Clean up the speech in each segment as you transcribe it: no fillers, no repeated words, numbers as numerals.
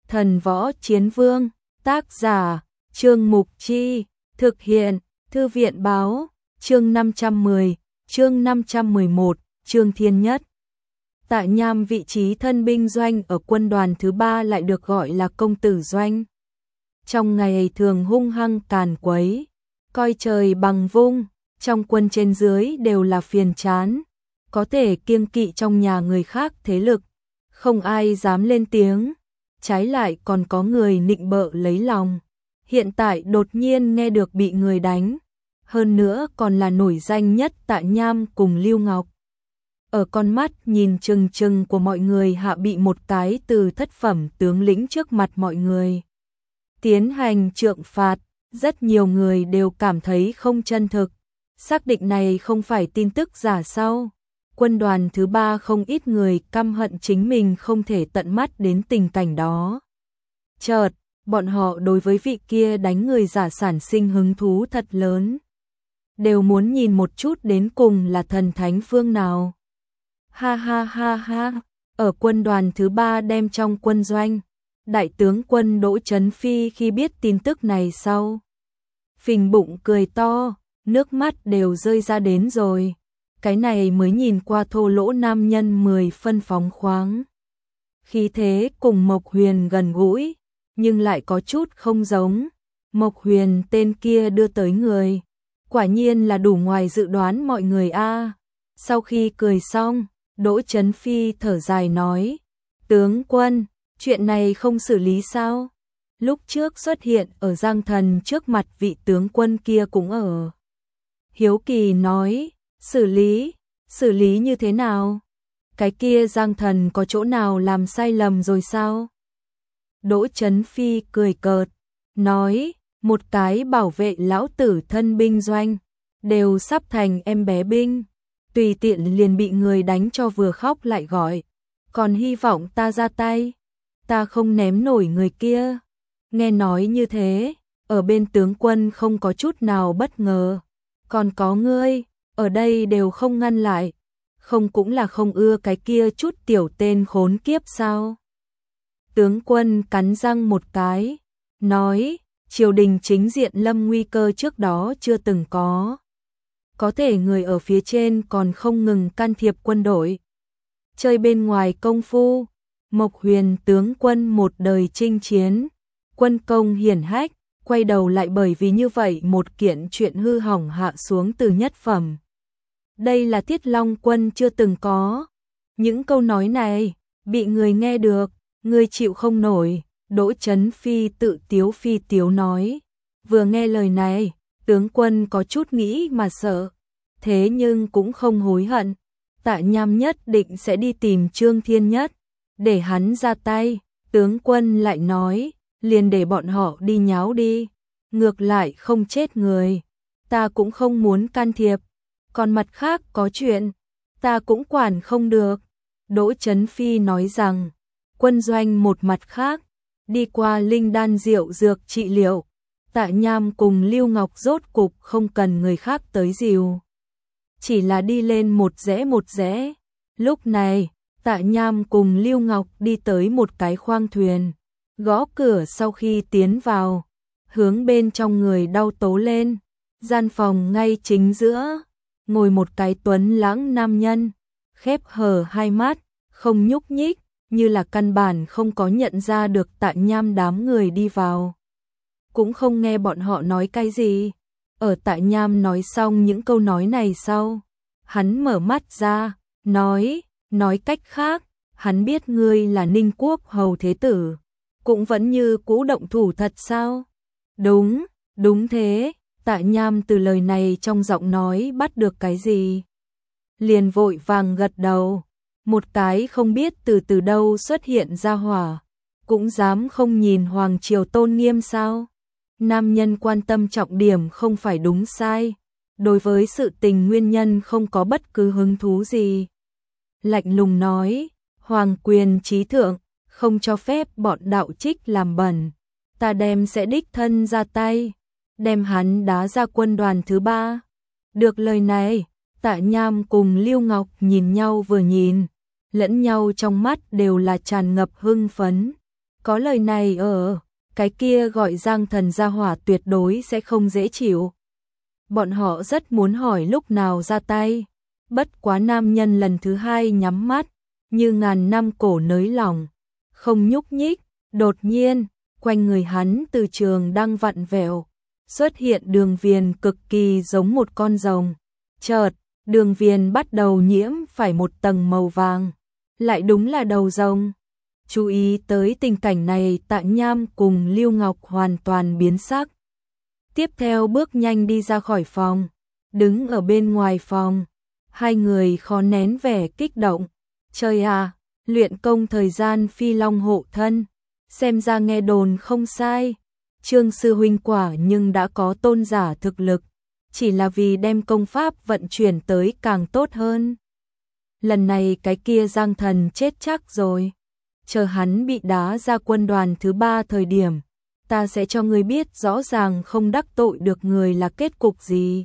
Thần Võ Chiến Vương, tác giả, Trương Mục Chi, thực hiện, Thư viện Báo, chương 510, chương 511, Trương Thiên Nhất. Tạ Nham vị trí thân binh doanh ở quân đoàn thứ 3 lại được gọi là công tử doanh. Trong ngày thường hung hăng càn quấy, coi trời bằng vung, trong quân trên dưới đều là phiền chán, có thể kiêng kỵ trong nhà người khác thế lực, không ai dám lên tiếng, trái lại còn có người nịnh bợ lấy lòng. Hiện tại đột nhiên nghe được bị người đánh, hơn nữa còn là nổi danh nhất Tạ Nham cùng Lưu Ngọc. Ở con mắt nhìn chừng chừng của mọi người hạ bị một cái từ thất phẩm tướng lĩnh trước mặt mọi người tiến hành trượng phạt, rất nhiều người đều cảm thấy không chân thực, xác định này không phải tin tức giả sao. Quân đoàn thứ 3 không ít người căm hận chính mình không thể tận mắt đến tình cảnh đó. Chợt, bọn họ đối với vị kia đánh người giả sản sinh hứng thú thật lớn. Đều muốn nhìn một chút đến cùng là thần thánh phương nào. Ha ha ha ha, ở quân đoàn thứ 3 đem trong quân doanh, đại tướng quân Đỗ Chấn Phi khi biết tin tức này sau, phình bụng cười to, nước mắt đều rơi ra đến rồi. Cái này mới nhìn qua thô lỗ nam nhân 10 phân phóng khoáng. Khí thế cùng Mộc Huyền gần gũi, nhưng lại có chút không giống. Mộc Huyền tên kia đưa tới người, quả nhiên là đủ ngoài dự đoán mọi người a. Sau khi cười xong, Đỗ Chấn Phi thở dài nói, tướng quân, chuyện này không xử lý sao? Lúc trước xuất hiện ở Giang Thần trước mặt vị tướng quân kia cũng ở. Hiếu kỳ nói, xử lý như thế nào? Cái kia Giang Thần có chỗ nào làm sai lầm rồi sao? Đỗ Chấn Phi cười cợt, nói, một cái bảo vệ lão tử thân binh doanh, đều sắp thành em bé binh, tùy tiện liền bị người đánh cho vừa khóc lại gọi, còn hy vọng ta ra tay, ta không ném nổi người kia. Nghe nói như thế, ở bên tướng quân không có chút nào bất ngờ, còn có ngươi, ở đây đều không ngăn lại, không cũng là không ưa cái kia chút tiểu tên khốn kiếp sao? Tướng quân cắn răng một cái, nói, triều đình chính diện lâm nguy cơ trước đó chưa từng có. Có thể người ở phía trên còn không ngừng can thiệp quân đội. Chơi bên ngoài công phu, Mộc Huyền tướng quân một đời chinh chiến, quân công hiển hách, quay đầu lại bởi vì như vậy một kiện chuyện hư hỏng hạ xuống từ nhất phẩm. Đây là Thiết Long quân chưa từng có. Những câu nói này, bị người nghe được, người chịu không nổi. Đỗ Chấn Phi tự tiếu phi tiếu nói. Vừa nghe lời này, tướng quân có chút nghĩ mà sợ. Thế nhưng cũng không hối hận. Tạ Nham nhất định sẽ đi tìm Trương Thiên Nhất, để hắn ra tay. Tướng quân lại nói, liền để bọn họ đi nháo đi. Ngược lại không chết người. Ta cũng không muốn can thiệp. Còn mặt khác có chuyện, ta cũng quản không được. Đỗ Chấn Phi nói rằng, quân doanh một mặt khác, đi qua linh đan rượu dược trị liệu, Tạ Nham cùng Lưu Ngọc rốt cục không cần người khác tới dìu. Chỉ là đi lên một rẽ. Lúc này, Tạ Nham cùng Lưu Ngọc đi tới một cái khoang thuyền, gõ cửa sau khi tiến vào, hướng bên trong người đau tố lên, gian phòng ngay chính giữa. Ngồi một cái tuấn lãng nam nhân, khép hờ hai mắt, không nhúc nhích, như là căn bản không có nhận ra được Tạ Nham đám người đi vào. Cũng không nghe bọn họ nói cái gì. Ở Tạ Nham nói xong những câu nói này sau, hắn mở mắt ra, nói cách khác, hắn biết ngươi là Ninh Quốc hầu thế tử, cũng vẫn như cũ động thủ thật sao? Đúng thế. Tạ Nham từ lời này trong giọng nói bắt được cái gì? Liền vội vàng gật đầu, một cái không biết từ đâu xuất hiện ra hỏa, cũng dám không nhìn hoàng triều tôn nghiêm sao? Nam nhân quan tâm trọng điểm không phải đúng sai, đối với sự tình nguyên nhân không có bất cứ hứng thú gì. Lạnh lùng nói, hoàng quyền trí thượng, không cho phép bọn đạo trích làm bẩn, ta đem sẽ đích thân ra tay, đem hắn đá ra quân đoàn thứ 3. Được lời này, Tạ Nham cùng Lưu Ngọc nhìn nhau vừa nhìn, lẫn nhau trong mắt đều là tràn ngập hưng phấn. Có lời này ở, cái kia gọi Giang Thần ra hỏa tuyệt đối sẽ không dễ chịu. Bọn họ rất muốn hỏi lúc nào ra tay. Bất quá nam nhân lần thứ hai nhắm mắt, như ngàn năm cổ nới lỏng, không nhúc nhích. Đột nhiên, quanh người hắn từ trường đang vặn vẹo, xuất hiện đường viền cực kỳ giống một con rồng. Chợt, đường viền bắt đầu nhiễm phải một tầng màu vàng, lại đúng là đầu rồng. Chú ý tới tình cảnh này, Tạ Nham cùng Lưu Ngọc hoàn toàn biến sắc. Tiếp theo bước nhanh đi ra khỏi phòng, đứng ở bên ngoài phòng, hai người khó nén vẻ kích động. Trời à, luyện công thời gian phi long hộ thân, xem ra nghe đồn không sai. Trương sư huynh quả nhưng đã có tôn giả thực lực, chỉ là vì đem công pháp vận chuyển tới càng tốt hơn. Lần này cái kia Giang Thần chết chắc rồi. Chờ hắn bị đá ra quân đoàn thứ 3 thời điểm, ta sẽ cho ngươi biết rõ ràng không đắc tội được người là kết cục gì.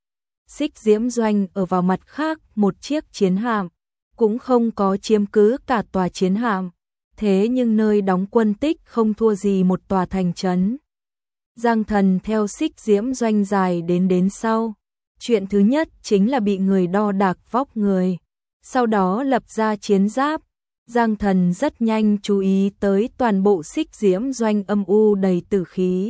Xích Diễm Doanh ở vào mặt khác một chiếc chiến hạm, cũng không có chiếm cứ cả tòa chiến hạm, thế nhưng nơi đóng quân tích không thua gì một tòa thành trấn. Giang Thần theo Xích Diễm Doanh dài đến sau. Chuyện thứ nhất chính là bị người đo đạc vóc người, sau đó lập ra chiến giáp. Giang Thần rất nhanh chú ý tới toàn bộ Xích Diễm Doanh âm u đầy tử khí.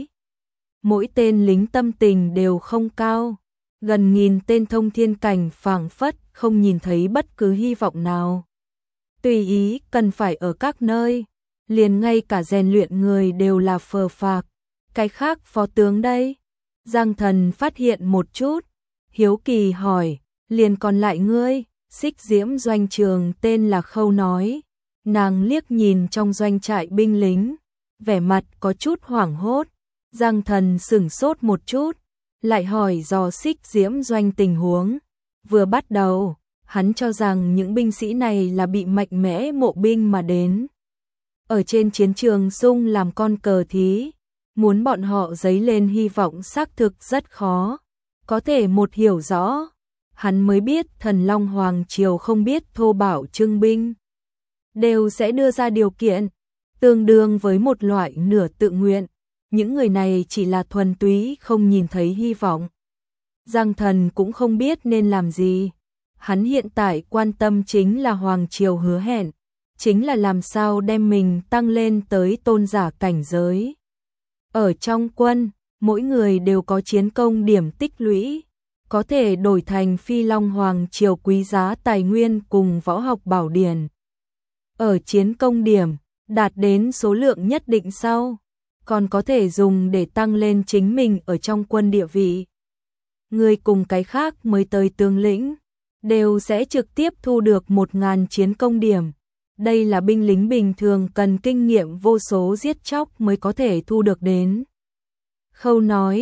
Mỗi tên lính tâm tình đều không cao, gần nghìn tên thông thiên cảnh phảng phất không nhìn thấy bất cứ hy vọng nào. Tùy ý cần phải ở các nơi, liền ngay cả rèn luyện người đều là phờ phạc. Cái khác phó tướng đây? Giang Thần phát hiện một chút, hiếu kỳ hỏi, liền còn lại ngươi? Xích Diễm Doanh trường tên là Khâu nói. Nàng liếc nhìn trong doanh trại binh lính, vẻ mặt có chút hoảng hốt. Giang Thần sửng sốt một chút, lại hỏi dò Xích Diễm Doanh tình huống. Vừa bắt đầu, hắn cho rằng những binh sĩ này là bị mạnh mẽ mộ binh mà đến. Ở trên chiến trường sung làm con cờ thí, muốn bọn họ dấy lên hy vọng xác thực rất khó. Có thể một hiểu rõ, hắn mới biết Thần Long Hoàng Triều không biết thô bạo trưng binh, đều sẽ đưa ra điều kiện, tương đương với một loại nửa tự nguyện. Những người này chỉ là thuần túy không nhìn thấy hy vọng. Giang Thần cũng không biết nên làm gì. Hắn hiện tại quan tâm chính là Hoàng Triều hứa hẹn, chính là làm sao đem mình tăng lên tới tôn giả cảnh giới. Ở trong quân, mỗi người đều có chiến công điểm tích lũy, có thể đổi thành Phi Long Hoàng Triều quý giá tài nguyên cùng võ học bảo điển. Ở chiến công điểm, đạt đến số lượng nhất định sau, còn có thể dùng để tăng lên chính mình ở trong quân địa vị. Người cùng cái khác mới tới tướng lĩnh, đều sẽ trực tiếp thu được 1000 chiến công điểm. Đây là binh lính bình thường cần kinh nghiệm vô số giết chóc mới có thể thu được đến. Khâu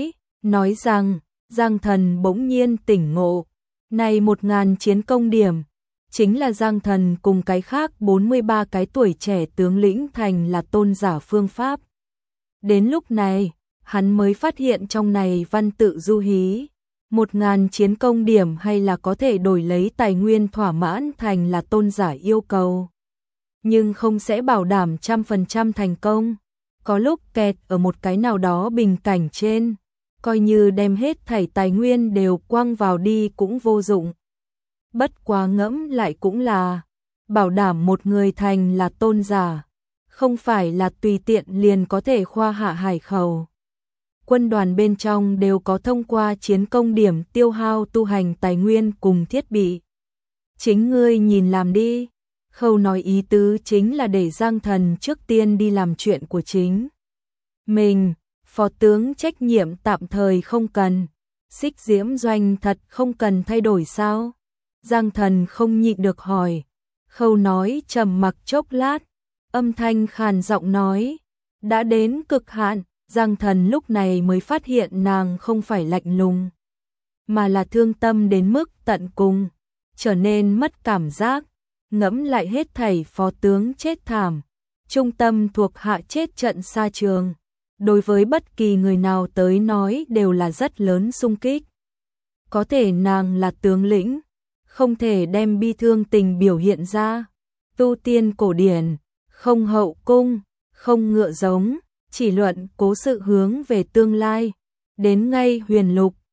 nói rằng, Giang Thần bỗng nhiên tỉnh ngộ, này 1000 chiến công điểm, chính là Giang Thần cùng cái khác 43 cái tuổi trẻ tướng lĩnh thành là tôn giả phương pháp. Đến lúc này, hắn mới phát hiện trong này văn tự du hí, 1000 chiến công điểm hay là có thể đổi lấy tài nguyên thỏa mãn thành là tôn giả yêu cầu. Nhưng không sẽ bảo đảm 100% thành công, có lúc kẹt ở một cái nào đó bình cảnh trên, coi như đem hết thảy tài nguyên đều quăng vào đi cũng vô dụng. Bất quá ngẫm lại cũng là, bảo đảm một người thành là tôn giả, không phải là tùy tiện liền có thể khoa hạ hải khẩu. Quân đoàn bên trong đều có thông qua chiến công điểm tiêu hao tu hành tài nguyên cùng thiết bị. Chính ngươi nhìn làm đi. Khâu nói ý tứ chính là để Giang Thần trước tiên đi làm chuyện của chính mình, phó tướng trách nhiệm tạm thời không cần. Xích Diễm Doanh thật không cần thay đổi sao? Giang Thần không nhịn được hỏi. Khâu nói trầm mặc chốc lát, âm thanh khàn giọng nói, đã đến cực hạn. Giang Thần lúc này mới phát hiện nàng không phải lạnh lùng, mà là thương tâm đến mức tận cùng, trở nên mất cảm giác. Ngẫm lại hết thảy phó tướng chết thảm, trung tâm thuộc hạ chết trận xa trường, đối với bất kỳ người nào tới nói đều là rất lớn xung kích. Có thể nàng là tướng lĩnh, không thể đem bi thương tình biểu hiện ra. Tu tiên cổ điển, không hậu cung, không ngựa giống, chỉ luận cố sự hướng về tương lai. Đến ngay huyền lục,